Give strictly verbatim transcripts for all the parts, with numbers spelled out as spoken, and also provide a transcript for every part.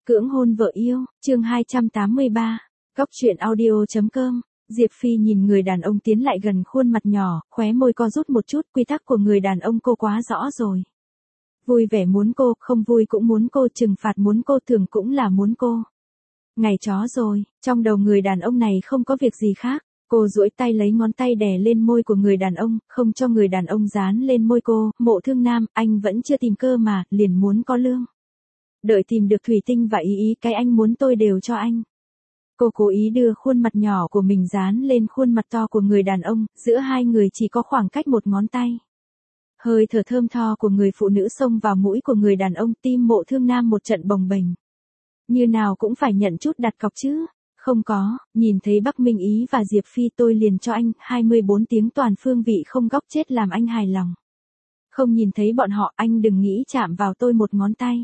Cưỡng hôn vợ yêu, chương hai trăm tám mươi ba, Góc truyện audio chấm com. Diệp Phi nhìn người đàn ông tiến lại gần khuôn mặt nhỏ, khóe môi co rút một chút, quy tắc của người đàn ông cô quá rõ rồi. Vui vẻ muốn cô, không vui cũng muốn cô, trừng phạt muốn cô, thưởng cũng là muốn cô. Ngày chó rồi, trong đầu người đàn ông này không có việc gì khác. Cô duỗi tay lấy ngón tay đè lên môi của người đàn ông, không cho người đàn ông dán lên môi cô. Mộ Thương Nam, anh vẫn chưa tìm cơ mà, liền muốn có lương. Đợi tìm được thủy tinh và ý ý cái anh muốn tôi đều cho anh. Cô cố ý đưa khuôn mặt nhỏ của mình dán lên khuôn mặt to của người đàn ông, giữa hai người chỉ có khoảng cách một ngón tay. Hơi thở thơm tho của người phụ nữ xông vào mũi của người đàn ông, tim Mộ Thương Nam một trận bồng bềnh. Như nào cũng phải nhận chút đặt cọc chứ. Không có, nhìn thấy Bắc Minh Ý và Diệp Phi tôi liền cho anh, hai mươi bốn tiếng toàn phương vị không góc chết làm anh hài lòng. Không nhìn thấy bọn họ anh đừng nghĩ chạm vào tôi một ngón tay.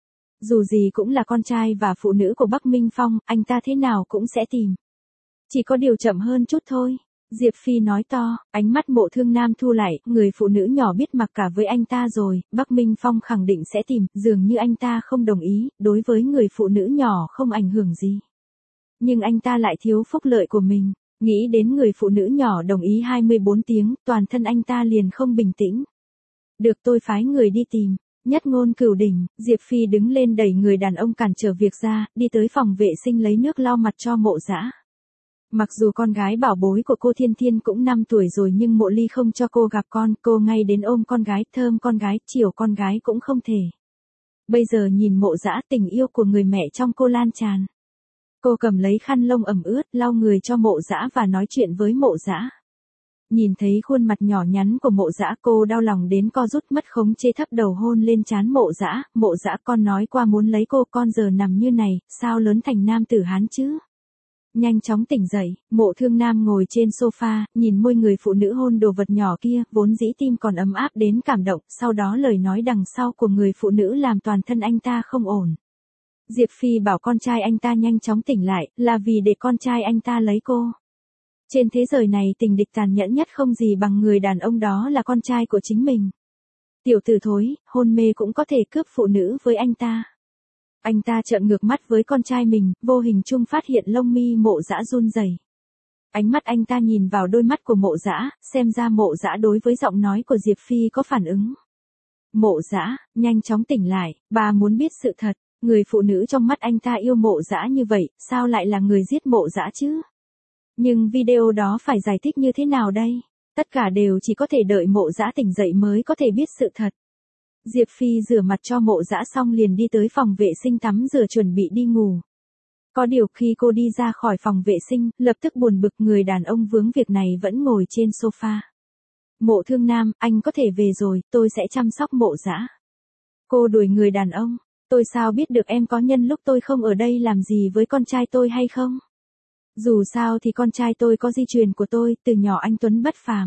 Dù gì cũng là con trai và phụ nữ của Bắc Minh Phong, anh ta thế nào cũng sẽ tìm. Chỉ có điều chậm hơn chút thôi. Diệp Phi nói to, ánh mắt Mộ Thương Nam thu lại, người phụ nữ nhỏ biết mặc cả với anh ta rồi, Bắc Minh Phong khẳng định sẽ tìm, dường như anh ta không đồng ý, đối với người phụ nữ nhỏ không ảnh hưởng gì. Nhưng anh ta lại thiếu phúc lợi của mình, nghĩ đến người phụ nữ nhỏ đồng ý hai mươi bốn tiếng, toàn thân anh ta liền không bình tĩnh. Được tôi phái người đi tìm. Nhất ngôn cửu đỉnh, Diệp Phi đứng lên đẩy người đàn ông cản trở việc ra, đi tới phòng vệ sinh lấy nước lau mặt cho Mộ Dã. Mặc dù con gái bảo bối của cô Thiên Thiên cũng năm tuổi rồi nhưng Mộ Ly không cho cô gặp con, cô ngay đến ôm con gái, thơm con gái, chiều con gái cũng không thể. Bây giờ nhìn Mộ Dã, tình yêu của người mẹ trong cô lan tràn. Cô cầm lấy khăn lông ẩm ướt, lau người cho Mộ Dã và nói chuyện với Mộ Dã. Nhìn thấy khuôn mặt nhỏ nhắn của Mộ Dã cô đau lòng đến co rút mất khống chế thấp đầu hôn lên trán Mộ Dã. Mộ Dã con nói qua muốn lấy cô, con giờ nằm như này, sao lớn thành nam tử Hán chứ? Nhanh chóng tỉnh dậy, Mộ Thương Nam ngồi trên sofa, nhìn môi người phụ nữ hôn đồ vật nhỏ kia, vốn dĩ tim còn ấm áp đến cảm động, sau đó lời nói đằng sau của người phụ nữ làm toàn thân anh ta không ổn. Diệp Phi bảo con trai anh ta nhanh chóng tỉnh lại, là vì để con trai anh ta lấy cô. Trên thế giới này tình địch tàn nhẫn nhất không gì bằng người đàn ông đó là con trai của chính mình. Tiểu tử thối, hôn mê cũng có thể cướp phụ nữ với anh ta. Anh ta trợn ngược mắt với con trai mình, vô hình chung phát hiện lông mi Mộ Dã run rẩy. Ánh mắt anh ta nhìn vào đôi mắt của Mộ Dã, xem ra Mộ Dã đối với giọng nói của Diệp Phi có phản ứng. Mộ Dã, nhanh chóng tỉnh lại, bà muốn biết sự thật, người phụ nữ trong mắt anh ta yêu Mộ Dã như vậy, sao lại là người giết Mộ Dã chứ? Nhưng video đó phải giải thích như thế nào đây? Tất cả đều chỉ có thể đợi Mộ Dã tỉnh dậy mới có thể biết sự thật. Diệp Phi rửa mặt cho Mộ Dã xong liền đi tới phòng vệ sinh tắm rửa chuẩn bị đi ngủ. Có điều khi cô đi ra khỏi phòng vệ sinh, lập tức buồn bực người đàn ông vướng việc này vẫn ngồi trên sofa. Mộ Thương Nam, anh có thể về rồi, tôi sẽ chăm sóc Mộ Dã. Cô đuổi người đàn ông, tôi sao biết được em có nhân lúc tôi không ở đây làm gì với con trai tôi hay không? Dù sao thì con trai tôi có di truyền của tôi, từ nhỏ anh tuấn bất phàm.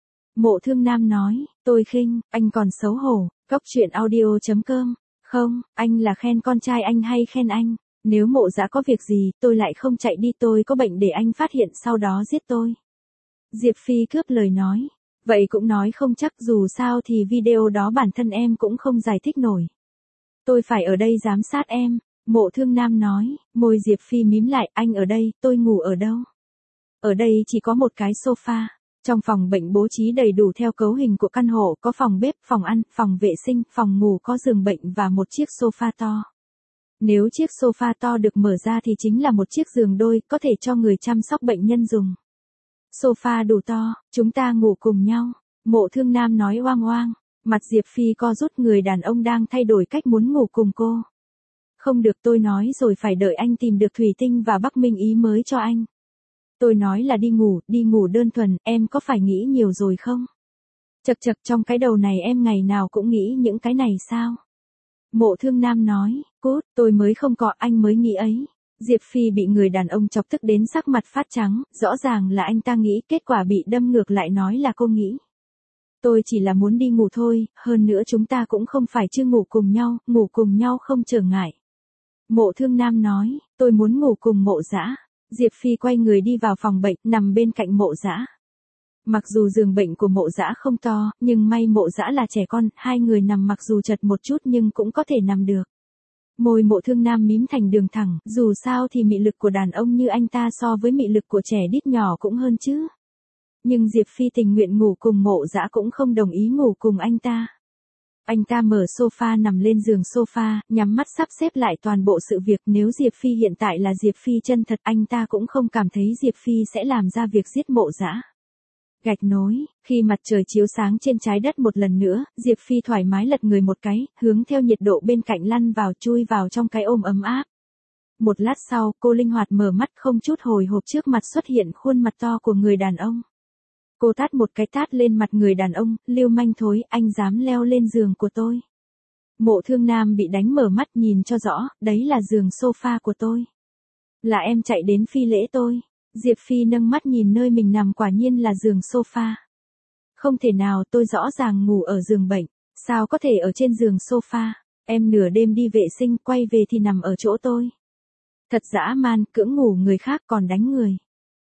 Mộ Thương Nam nói, tôi khinh, anh còn xấu hổ. Góc truyện audio chấm com. Không, anh là khen con trai anh hay khen anh? Nếu Mộ Dã có việc gì, tôi lại không chạy đi, tôi có bệnh để anh phát hiện sau đó giết tôi. Diệp Phi cướp lời nói. Vậy cũng nói không chắc, dù sao thì video đó bản thân em cũng không giải thích nổi. Tôi phải ở đây giám sát em. Mộ Thương Nam nói, môi Diệp Phi mím lại, anh ở đây, tôi ngủ ở đâu? Ở đây chỉ có một cái sofa. Trong phòng bệnh bố trí đầy đủ theo cấu hình của căn hộ, có phòng bếp, phòng ăn, phòng vệ sinh, phòng ngủ, có giường bệnh và một chiếc sofa to. Nếu chiếc sofa to được mở ra thì chính là một chiếc giường đôi, có thể cho người chăm sóc bệnh nhân dùng. Sofa đủ to, chúng ta ngủ cùng nhau. Mộ Thương Nam nói oang oang, mặt Diệp Phi co rút, người đàn ông đang thay đổi cách muốn ngủ cùng cô. Không được, tôi nói rồi phải đợi anh tìm được thủy tinh và Bắc Minh Ý mới cho anh. Tôi nói là đi ngủ, đi ngủ đơn thuần, em có phải nghĩ nhiều rồi không? Chật chật, trong cái đầu này em ngày nào cũng nghĩ những cái này sao? Mộ Thương Nam nói, cút, tôi mới không có, anh mới nghĩ ấy. Diệp Phi bị người đàn ông chọc tức đến sắc mặt phát trắng, rõ ràng là anh ta nghĩ, kết quả bị đâm ngược lại nói là cô nghĩ. Tôi chỉ là muốn đi ngủ thôi, hơn nữa chúng ta cũng không phải chưa ngủ cùng nhau, ngủ cùng nhau không trở ngại. Mộ Thương Nam nói, tôi muốn ngủ cùng Mộ Dã. Diệp Phi quay người đi vào phòng bệnh, nằm bên cạnh Mộ Dã. Mặc dù giường bệnh của Mộ Dã không to, nhưng may Mộ Dã là trẻ con, hai người nằm mặc dù chật một chút nhưng cũng có thể nằm được. Môi Mộ Thương Nam mím thành đường thẳng, dù sao thì mị lực của đàn ông như anh ta so với mị lực của trẻ đít nhỏ cũng hơn chứ. Nhưng Diệp Phi tình nguyện ngủ cùng Mộ Dã cũng không đồng ý ngủ cùng anh ta. Anh ta mở sofa nằm lên giường sofa, nhắm mắt sắp xếp lại toàn bộ sự việc. Nếu Diệp Phi hiện tại là Diệp Phi chân thật, anh ta cũng không cảm thấy Diệp Phi sẽ làm ra việc giết Mộ Dã. Gạch nối, khi mặt trời chiếu sáng trên trái đất một lần nữa, Diệp Phi thoải mái lật người một cái, hướng theo nhiệt độ bên cạnh lăn vào chui vào trong cái ôm ấm áp. Một lát sau, cô linh hoạt mở mắt không chút hồi hộp, trước mặt xuất hiện khuôn mặt to của người đàn ông. Cô tát một cái tát lên mặt người đàn ông, lưu manh thối, anh dám leo lên giường của tôi. Mộ Thương Nam bị đánh mở mắt, nhìn cho rõ, đấy là giường sofa của tôi. Là em chạy đến phi lễ tôi. Diệp Phi nâng mắt nhìn nơi mình nằm, quả nhiên là giường sofa. Không thể nào, tôi rõ ràng ngủ ở giường bệnh, sao có thể ở trên giường sofa, em nửa đêm đi vệ sinh, quay về thì nằm ở chỗ tôi. Thật dã man, cưỡng ngủ người khác còn đánh người.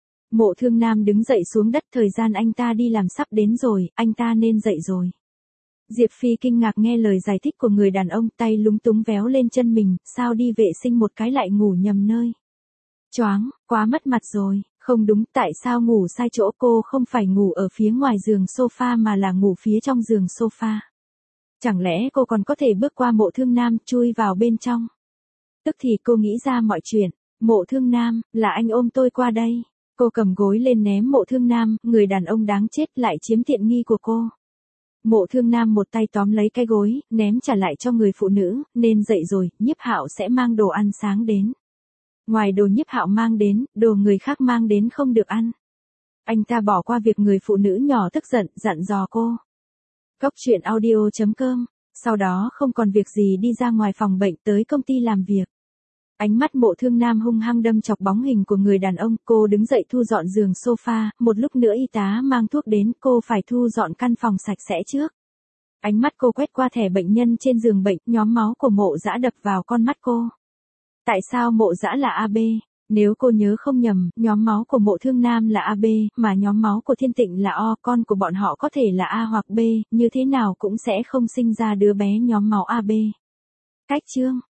Mộ Thương Nam đứng dậy xuống đất, thời gian anh ta đi làm sắp đến rồi, anh ta nên dậy rồi. Diệp Phi kinh ngạc nghe lời giải thích của người đàn ông, tay lúng túng véo lên chân mình, sao đi vệ sinh một cái lại ngủ nhầm nơi. Choáng, quá mất mặt rồi, không đúng, tại sao ngủ sai chỗ, cô không phải ngủ ở phía ngoài giường sofa mà là ngủ phía trong giường sofa. Chẳng lẽ cô còn có thể bước qua Mộ Thương Nam, chui vào bên trong. Tức thì cô nghĩ ra mọi chuyện, Mộ Thương Nam, là anh ôm tôi qua đây. Cô cầm gối lên ném Mộ Thương Nam, người đàn ông đáng chết lại chiếm tiện nghi của cô. Mộ Thương Nam một tay tóm lấy cái gối, ném trả lại cho người phụ nữ, nên dậy rồi, Nhiếp Hạo sẽ mang đồ ăn sáng đến. Ngoài đồ Nhiếp Hạo mang đến, đồ người khác mang đến không được ăn. Anh ta bỏ qua việc người phụ nữ nhỏ tức giận, dặn dò cô. Cốc truyện audio chấm com, sau đó không còn việc gì đi ra ngoài phòng bệnh tới công ty làm việc. Ánh mắt Mộ Thương Nam hung hăng đâm chọc bóng hình của người đàn ông, cô đứng dậy thu dọn giường sofa, một lúc nữa y tá mang thuốc đến, cô phải thu dọn căn phòng sạch sẽ trước. Ánh mắt cô quét qua thẻ bệnh nhân trên giường bệnh, nhóm máu của Mộ Dã đập vào con mắt cô. Tại sao Mộ Dã là a bê? Nếu cô nhớ không nhầm, nhóm máu của Mộ Thương Nam là a bê, mà nhóm máu của Thiên Tịnh là O, con của bọn họ có thể là A hoặc B, như thế nào cũng sẽ không sinh ra đứa bé nhóm máu a bê. Cách chương